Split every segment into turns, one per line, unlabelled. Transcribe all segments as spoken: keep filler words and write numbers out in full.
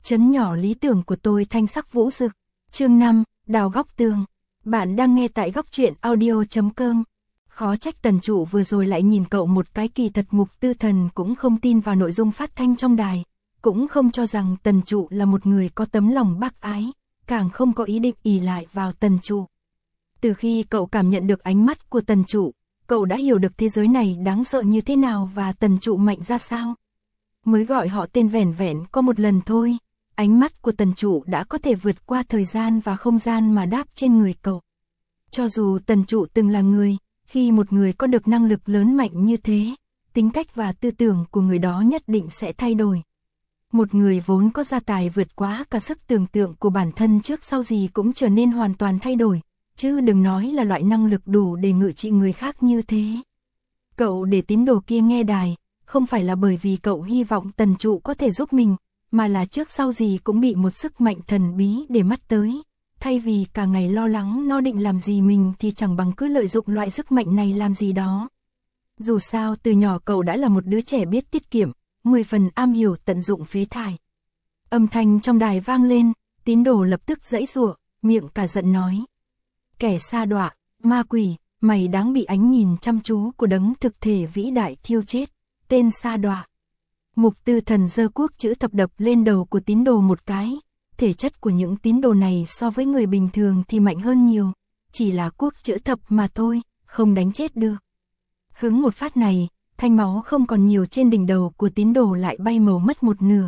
Trấn nhỏ lý tưởng của tôi thanh sắc vũ rực. Chương năm, đào góc tường. Bạn đang nghe tại góc truyện audio chấm com. Khó trách Tần Trụ vừa rồi lại nhìn cậu một cái, kỳ thật Mục Tư Thần cũng không tin vào nội dung phát thanh trong đài, cũng không cho rằng Tần Trụ là một người có tấm lòng bác ái, càng không có ý định ỷ lại vào Tần Trụ. Từ khi cậu cảm nhận được ánh mắt của Tần Trụ, cậu đã hiểu được thế giới này đáng sợ như thế nào và Tần Trụ mạnh ra sao. Mới gọi họ tên vẻn vẹn có một lần thôi, ánh mắt của Tần Trụ đã có thể vượt qua thời gian và không gian mà đáp trên người cậu. Cho dù Tần Trụ từng là người, khi một người có được năng lực lớn mạnh như thế, tính cách và tư tưởng của người đó nhất định sẽ thay đổi. Một người vốn có gia tài vượt quá cả sức tưởng tượng của bản thân trước sau gì cũng trở nên hoàn toàn thay đổi, chứ đừng nói là loại năng lực đủ để ngự trị người khác như thế. Cậu để tín đồ kia nghe đài, không phải là bởi vì cậu hy vọng Tần Trụ có thể giúp mình, mà là trước sau gì cũng bị một sức mạnh thần bí để mắt tới. Thay vì cả ngày lo lắng nó định làm gì mình thì chẳng bằng cứ lợi dụng loại sức mạnh này làm gì đó. Dù sao từ nhỏ cậu đã là một đứa trẻ biết tiết kiệm, mười phần am hiểu tận dụng phế thải. Âm thanh trong đài vang lên, tín đồ lập tức giãy giụa, miệng cả giận nói: "Kẻ sa đọa, ma quỷ, mày đáng bị ánh nhìn chăm chú của đấng thực thể vĩ đại thiêu chết, tên sa đọa." Mục Tư Thần giơ cuốc chữ thập đập lên đầu của tín đồ một cái. Thể chất của những tín đồ này so với người bình thường thì mạnh hơn nhiều, chỉ là cuốc chữ thập mà thôi, không đánh chết được. Hứng một phát này, thanh máu không còn nhiều trên đỉnh đầu của tín đồ lại bay màu mất một nửa.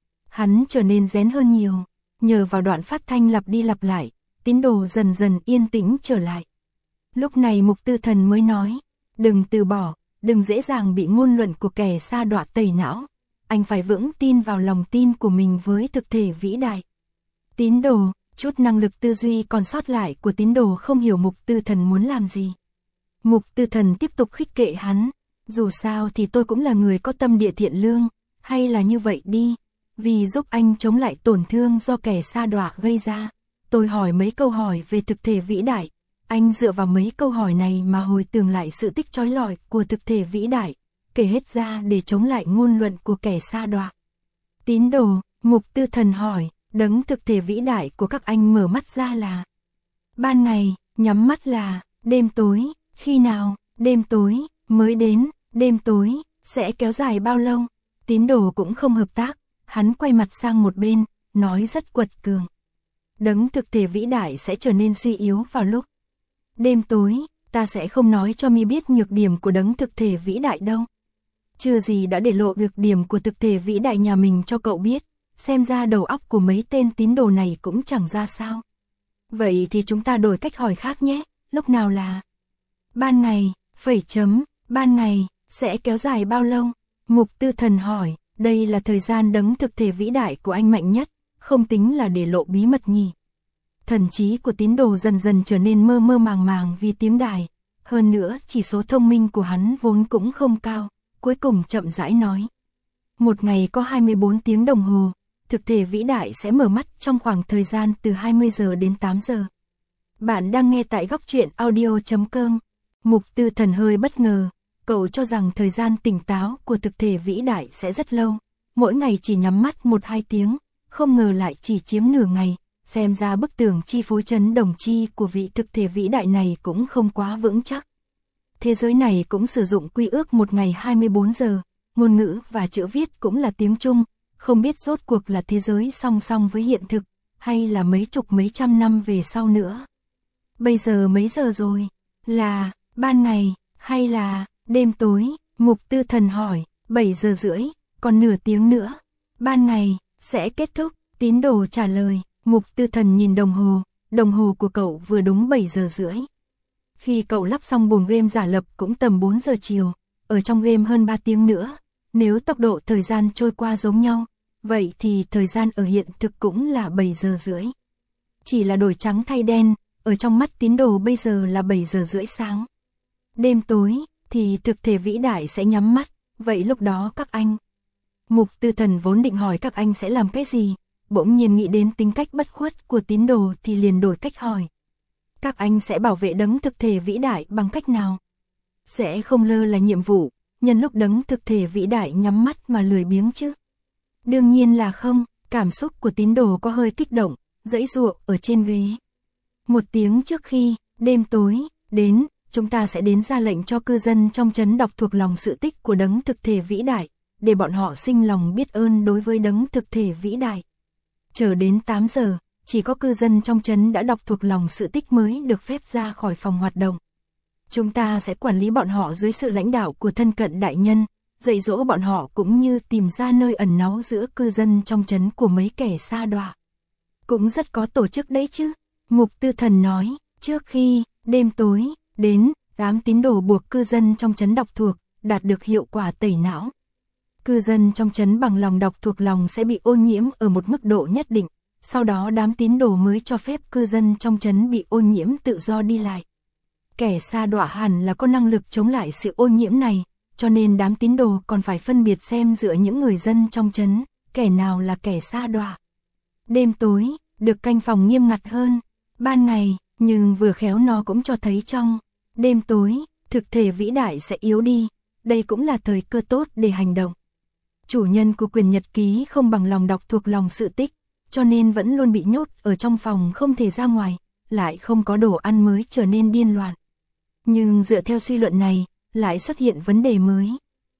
Hắn trở nên rén hơn nhiều, nhờ vào đoạn phát thanh lặp đi lặp lại, tín đồ dần dần yên tĩnh trở lại. Lúc này Mục Tư Thần mới nói: "Đừng từ bỏ, đừng dễ dàng bị ngôn luận của kẻ sa đọa tẩy não. Anh phải vững tin vào lòng tin của mình với thực thể vĩ đại." Tín đồ, chút năng lực tư duy còn sót lại của tín đồ không hiểu Mục Tư Thần muốn làm gì. Mục Tư Thần tiếp tục khích kệ hắn: "Dù sao thì tôi cũng là người có tâm địa thiện lương, hay là như vậy đi, vì giúp anh chống lại tổn thương do kẻ sa đọa gây ra, tôi hỏi mấy câu hỏi về thực thể vĩ đại, anh dựa vào mấy câu hỏi này mà hồi tưởng lại sự tích chói lọi của thực thể vĩ đại, kể hết ra để chống lại ngôn luận của kẻ sa đọa." Tín đồ, Mục Tư Thần hỏi: "Đấng thực thể vĩ đại của các anh mở mắt ra là ban ngày, nhắm mắt là đêm tối, khi nào, đêm tối, mới đến, đêm tối, sẽ kéo dài bao lâu?" Tín đồ cũng không hợp tác, hắn quay mặt sang một bên, nói rất quật cường: "Đấng thực thể vĩ đại sẽ trở nên suy yếu vào lúc đêm tối, ta sẽ không nói cho mi biết nhược điểm của đấng thực thể vĩ đại đâu." Chưa gì đã để lộ nhược điểm của thực thể vĩ đại nhà mình cho cậu biết. Xem ra đầu óc của mấy tên tín đồ này cũng chẳng ra sao. "Vậy thì chúng ta đổi cách hỏi khác nhé, lúc nào là ban ngày, phẩy chấm, ban ngày, sẽ kéo dài bao lâu?" Mục Tư Thần hỏi: "Đây là thời gian đấng thực thể vĩ đại của anh mạnh nhất, không tính là để lộ bí mật nhỉ?" Thần trí của tín đồ dần dần trở nên mơ mơ màng màng vì tiếng đài. Hơn nữa chỉ số thông minh của hắn vốn cũng không cao, cuối cùng chậm rãi nói: "Một ngày có hai mươi bốn tiếng đồng hồ. Thực thể vĩ đại sẽ mở mắt trong khoảng thời gian từ hai mươi giờ đến tám giờ. Bạn đang nghe tại góc truyện audio chấm com. Mục Tư Thần hơi bất ngờ, cậu cho rằng thời gian tỉnh táo của thực thể vĩ đại sẽ rất lâu, mỗi ngày chỉ nhắm mắt một hai tiếng, không ngờ lại chỉ chiếm nửa ngày, xem ra bức tường chi phối chấn đồng chi của vị thực thể vĩ đại này cũng không quá vững chắc. Thế giới này cũng sử dụng quy ước một ngày hai mươi bốn giờ, ngôn ngữ và chữ viết cũng là tiếng Trung. Không biết rốt cuộc là thế giới song song với hiện thực, hay là mấy chục mấy trăm năm về sau nữa. Bây giờ mấy giờ rồi? Là ban ngày, hay là đêm tối?" Mục Tư Thần hỏi. bảy giờ rưỡi, còn nửa tiếng nữa. Ban ngày, sẽ kết thúc." Tín đồ trả lời. Mục Tư Thần nhìn đồng hồ, đồng hồ của cậu vừa đúng bảy giờ rưỡi. Khi cậu lắp xong buồng game giả lập cũng tầm bốn giờ chiều, ở trong game hơn ba tiếng nữa. Nếu tốc độ thời gian trôi qua giống nhau, vậy thì thời gian ở hiện thực cũng là bảy giờ rưỡi. Chỉ là đổi trắng thay đen, ở trong mắt tín đồ bây giờ là bảy giờ rưỡi sáng. Đêm tối, thì thực thể vĩ đại sẽ nhắm mắt, vậy lúc đó các anh... Mục Tư Thần vốn định hỏi các anh sẽ làm cái gì, bỗng nhiên nghĩ đến tính cách bất khuất của tín đồ thì liền đổi cách hỏi: "Các anh sẽ bảo vệ đấng thực thể vĩ đại bằng cách nào? Sẽ không lơ là nhiệm vụ, nhân lúc đấng thực thể vĩ đại nhắm mắt mà lười biếng chứ?" "Đương nhiên là không." Cảm xúc của tín đồ có hơi kích động, giãy giụa ở trên ghế. Một tiếng trước khi đêm tối đến, chúng ta sẽ đến ra lệnh cho cư dân trong trấn đọc thuộc lòng sự tích của đấng thực thể vĩ đại, để bọn họ sinh lòng biết ơn đối với đấng thực thể vĩ đại. Chờ đến tám giờ, chỉ có cư dân trong trấn đã đọc thuộc lòng sự tích mới được phép ra khỏi phòng hoạt động. Chúng ta sẽ quản lý bọn họ dưới sự lãnh đạo của thân cận đại nhân, dạy dỗ bọn họ cũng như tìm ra nơi ẩn náu giữa cư dân trong trấn của mấy kẻ sa đọa. Cũng rất có tổ chức đấy chứ, Mục Tư Thần nói. Trước khi đêm tối đến, đám tín đồ buộc cư dân trong trấn đọc thuộc, đạt được hiệu quả tẩy não. Cư dân trong trấn bằng lòng đọc thuộc lòng sẽ bị ô nhiễm ở một mức độ nhất định, sau đó đám tín đồ mới cho phép cư dân trong trấn bị ô nhiễm tự do đi lại. Kẻ sa đọa hẳn là có năng lực chống lại sự ô nhiễm này, cho nên đám tín đồ còn phải phân biệt xem giữa những người dân trong trấn, kẻ nào là kẻ sa đọa. Đêm tối, được canh phòng nghiêm ngặt hơn, ban ngày, nhưng vừa khéo nó cũng cho thấy trong đêm tối, thực thể vĩ đại sẽ yếu đi, đây cũng là thời cơ tốt để hành động. Chủ nhân của quyền nhật ký không bằng lòng đọc thuộc lòng sự tích, cho nên vẫn luôn bị nhốt ở trong phòng không thể ra ngoài, lại không có đồ ăn mới trở nên điên loạn. Nhưng dựa theo suy luận này, lại xuất hiện vấn đề mới.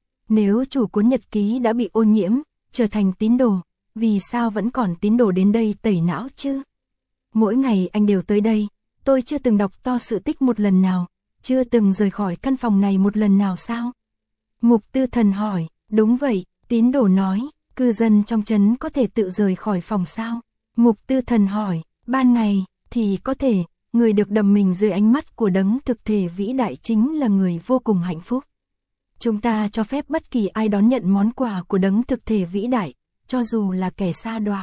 Nếu chủ cuốn nhật ký đã bị ô nhiễm, trở thành tín đồ, vì sao vẫn còn tín đồ đến đây tẩy não chứ? Mỗi ngày anh đều tới đây, tôi chưa từng đọc to sự tích một lần nào, chưa từng rời khỏi căn phòng này một lần nào sao? Mục Tư Thần hỏi. Đúng vậy, tín đồ nói. Cư dân trong trấn có thể tự rời khỏi phòng sao? Mục Tư Thần hỏi. Ban ngày thì có thể, người được đầm mình dưới ánh mắt của đấng thực thể vĩ đại chính là người vô cùng hạnh phúc. Chúng ta cho phép bất kỳ ai đón nhận món quà của đấng thực thể vĩ đại, cho dù là kẻ sa đọa.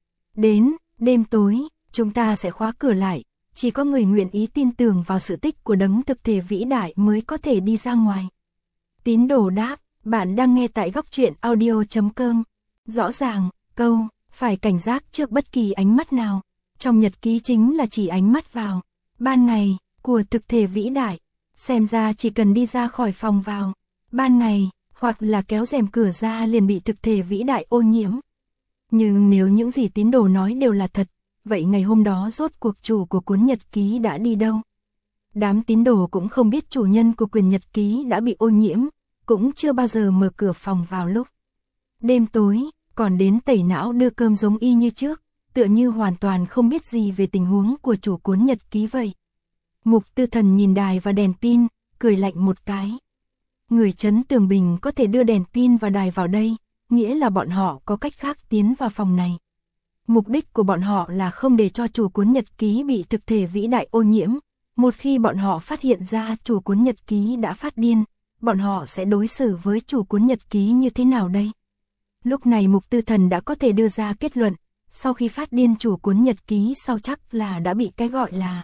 Đến đêm tối, chúng ta sẽ khóa cửa lại, chỉ có người nguyện ý tin tưởng vào sự tích của đấng thực thể vĩ đại mới có thể đi ra ngoài. Tín đồ đáp, bạn đang nghe tại góc truyện audio chấm com. Rõ ràng, câu, phải cảnh giác trước bất kỳ ánh mắt nào. Trong nhật ký chính là chỉ ánh mắt vào ban ngày của thực thể vĩ đại. Xem ra chỉ cần đi ra khỏi phòng vào ban ngày, hoặc là kéo rèm cửa ra liền bị thực thể vĩ đại ô nhiễm. Nhưng nếu những gì tín đồ nói đều là thật, vậy ngày hôm đó rốt cuộc chủ của cuốn nhật ký đã đi đâu? Đám tín đồ cũng không biết chủ nhân của quyền nhật ký đã bị ô nhiễm, cũng chưa bao giờ mở cửa phòng vào lúc đêm tối, còn đến tẩy não đưa cơm giống y như trước, tựa như hoàn toàn không biết gì về tình huống của chủ cuốn nhật ký vậy. Mục Tư Thần nhìn đài và đèn pin, cười lạnh một cái. Người trấn Tường Bình có thể đưa đèn pin và đài vào đây, nghĩa là bọn họ có cách khác tiến vào phòng này. Mục đích của bọn họ là không để cho chủ cuốn nhật ký bị thực thể vĩ đại ô nhiễm. Một khi bọn họ phát hiện ra chủ cuốn nhật ký đã phát điên, bọn họ sẽ đối xử với chủ cuốn nhật ký như thế nào đây? Lúc này Mục Tư Thần đã có thể đưa ra kết luận, sau khi phát điên chủ cuốn nhật ký sau chắc là đã bị cái gọi là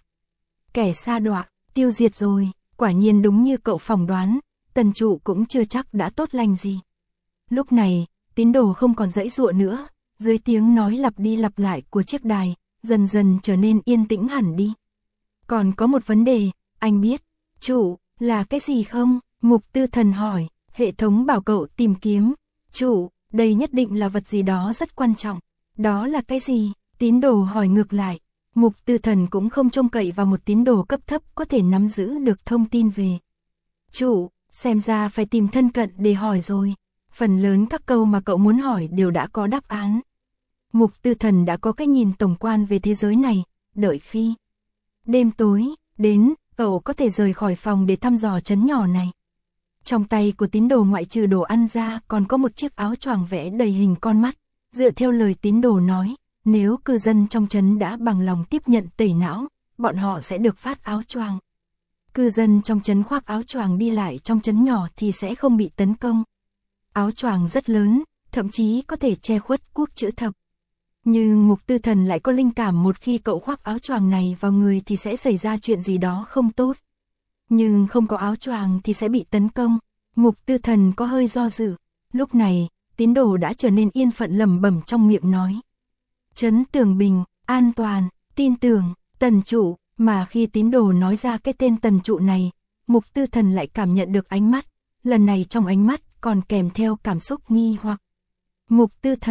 kẻ sa đọa tiêu diệt rồi. Quả nhiên đúng như cậu phỏng đoán, Tần Trụ cũng chưa chắc đã tốt lành gì. Lúc này, tín đồ không còn giãy giụa nữa, dưới tiếng nói lặp đi lặp lại của chiếc đài, dần dần trở nên yên tĩnh hẳn đi. Còn có một vấn đề, anh biết, chủ, là cái gì không? Mục Tư Thần hỏi, hệ thống bảo cậu tìm kiếm. Chủ, đây nhất định là vật gì đó rất quan trọng. Đó là cái gì? Tín đồ hỏi ngược lại. Mục Tư Thần cũng không trông cậy vào một tín đồ cấp thấp có thể nắm giữ được thông tin về. Chủ, xem ra phải tìm thân cận để hỏi rồi. Phần lớn các câu mà cậu muốn hỏi đều đã có đáp án. Mục Tư Thần đã có cái nhìn tổng quan về thế giới này, đợi khi đêm tối đến, cậu có thể rời khỏi phòng để thăm dò trấn nhỏ này. Trong tay của tín đồ ngoại trừ đồ ăn ra còn có một chiếc áo choàng vẽ đầy hình con mắt. Dựa theo lời tín đồ nói, nếu cư dân trong trấn đã bằng lòng tiếp nhận tẩy não, bọn họ sẽ được phát áo choàng. Cư dân trong trấn khoác áo choàng đi lại trong trấn nhỏ thì sẽ không bị tấn công. Áo choàng rất lớn, thậm chí có thể che khuất quốc chữ thập. Nhưng Mục Tư Thần lại có linh cảm một khi cậu khoác áo choàng này vào người thì sẽ xảy ra chuyện gì đó không tốt. Nhưng không có áo choàng thì sẽ bị tấn công. Mục Tư Thần có hơi do dự. Lúc này, tín đồ đã trở nên yên phận lẩm bẩm trong miệng nói. Trấn Tường Bình, an toàn, tin tưởng, Tần Trụ. Mà khi tín đồ nói ra cái tên Tần Trụ này, Mục Tư Thần lại cảm nhận được ánh mắt. Lần này trong ánh mắt còn kèm theo cảm xúc nghi hoặc. Mục Tư Thần,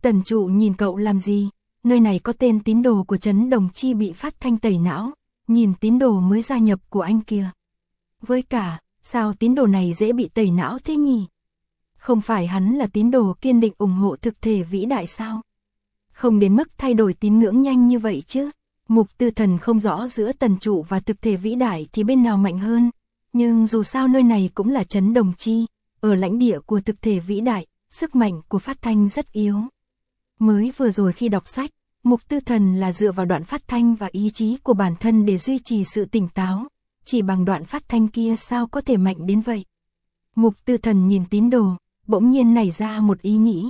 Tần trụ nhìn cậu làm gì? Nơi này có tên tín đồ của Trấn Đồng Chi bị phát thanh tẩy não, nhìn tín đồ mới gia nhập của anh kìa. Với cả, sao tín đồ này dễ bị tẩy não thế nhỉ? Không phải hắn là tín đồ kiên định ủng hộ thực thể vĩ đại sao? Không đến mức thay đổi tín ngưỡng nhanh như vậy chứ. Mục Tư Thần không rõ giữa Tần trụ và thực thể vĩ đại thì bên nào mạnh hơn, nhưng dù sao nơi này cũng là Trấn Đồng Chi, ở lãnh địa của thực thể vĩ đại, sức mạnh của phát thanh rất yếu. Mới vừa rồi khi đọc sách, Mục Tư Thần là dựa vào đoạn phát thanh và ý chí của bản thân để duy trì sự tỉnh táo, chỉ bằng đoạn phát thanh kia sao có thể mạnh đến vậy. Mục Tư Thần nhìn tín đồ, bỗng nhiên nảy ra một ý nghĩ.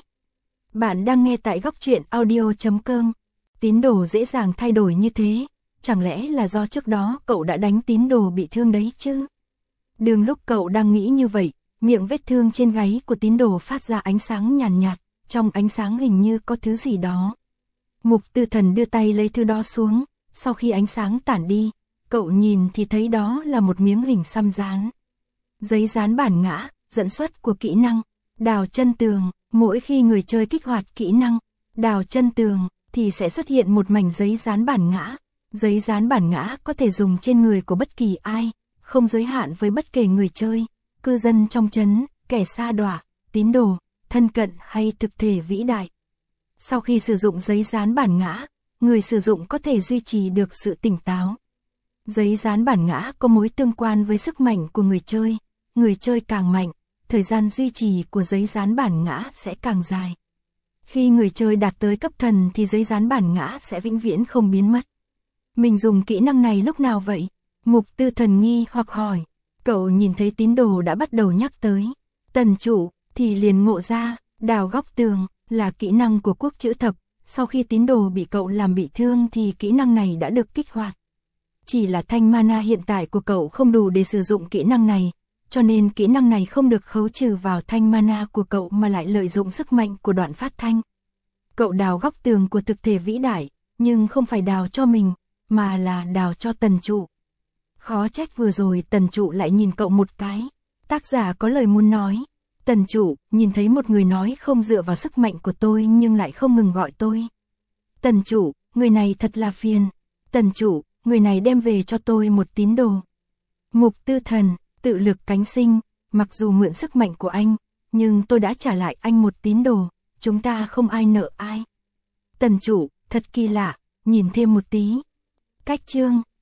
Bạn đang nghe tại góc truyện audio chấm com. Tín đồ dễ dàng thay đổi như thế, chẳng lẽ là do trước đó cậu đã đánh tín đồ bị thương đấy chứ? Đường lúc cậu đang nghĩ như vậy, miệng vết thương trên gáy của tín đồ phát ra ánh sáng nhàn nhạt, nhạt, trong ánh sáng hình như có thứ gì đó. Mục Tư Thần đưa tay lấy thứ đó xuống, sau khi ánh sáng tản đi, cậu nhìn thì thấy đó là một miếng hình xăm dán. Giấy dán bản ngã, dẫn xuất của kỹ năng, đào chân tường, mỗi khi người chơi kích hoạt kỹ năng, đào chân tường, thì sẽ xuất hiện một mảnh giấy dán bản ngã. Giấy dán bản ngã có thể dùng trên người của bất kỳ ai, không giới hạn với bất kể người chơi, cư dân trong trấn, kẻ xa đọa, tín đồ, thân cận hay thực thể vĩ đại. Sau khi sử dụng giấy dán bản ngã, người sử dụng có thể duy trì được sự tỉnh táo. Giấy dán bản ngã có mối tương quan với sức mạnh của người chơi, người chơi càng mạnh, thời gian duy trì của giấy dán bản ngã sẽ càng dài. Khi người chơi đạt tới cấp thần thì giấy dán bản ngã sẽ vĩnh viễn không biến mất. Mình dùng kỹ năng này lúc nào vậy? Mục Tư Thần nghi hoặc hỏi. Cậu nhìn thấy tín đồ đã bắt đầu nhắc tới Tần trụ, thì liền ngộ ra, đào góc tường, là kỹ năng của quốc chữ thập. Sau khi tín đồ bị cậu làm bị thương thì kỹ năng này đã được kích hoạt. Chỉ là thanh mana hiện tại của cậu không đủ để sử dụng kỹ năng này, cho nên kỹ năng này không được khấu trừ vào thanh mana của cậu mà lại lợi dụng sức mạnh của đoạn phát thanh. Cậu đào góc tường của thực thể vĩ đại, nhưng không phải đào cho mình, mà là đào cho Tần trụ. Khó trách vừa rồi Tần trụ lại nhìn cậu một cái. Tác giả có lời muốn nói. Tần trụ, nhìn thấy một người nói không dựa vào sức mạnh của tôi nhưng lại không ngừng gọi tôi. Tần trụ, người này thật là phiền. Tần trụ, người này đem về cho tôi một tín đồ. Mục Tư Thần, tự lực cánh sinh, mặc dù mượn sức mạnh của anh, nhưng tôi đã trả lại anh một tín đồ, chúng ta không ai nợ ai. Tần trụ, thật kỳ lạ, nhìn thêm một tí. Cách chương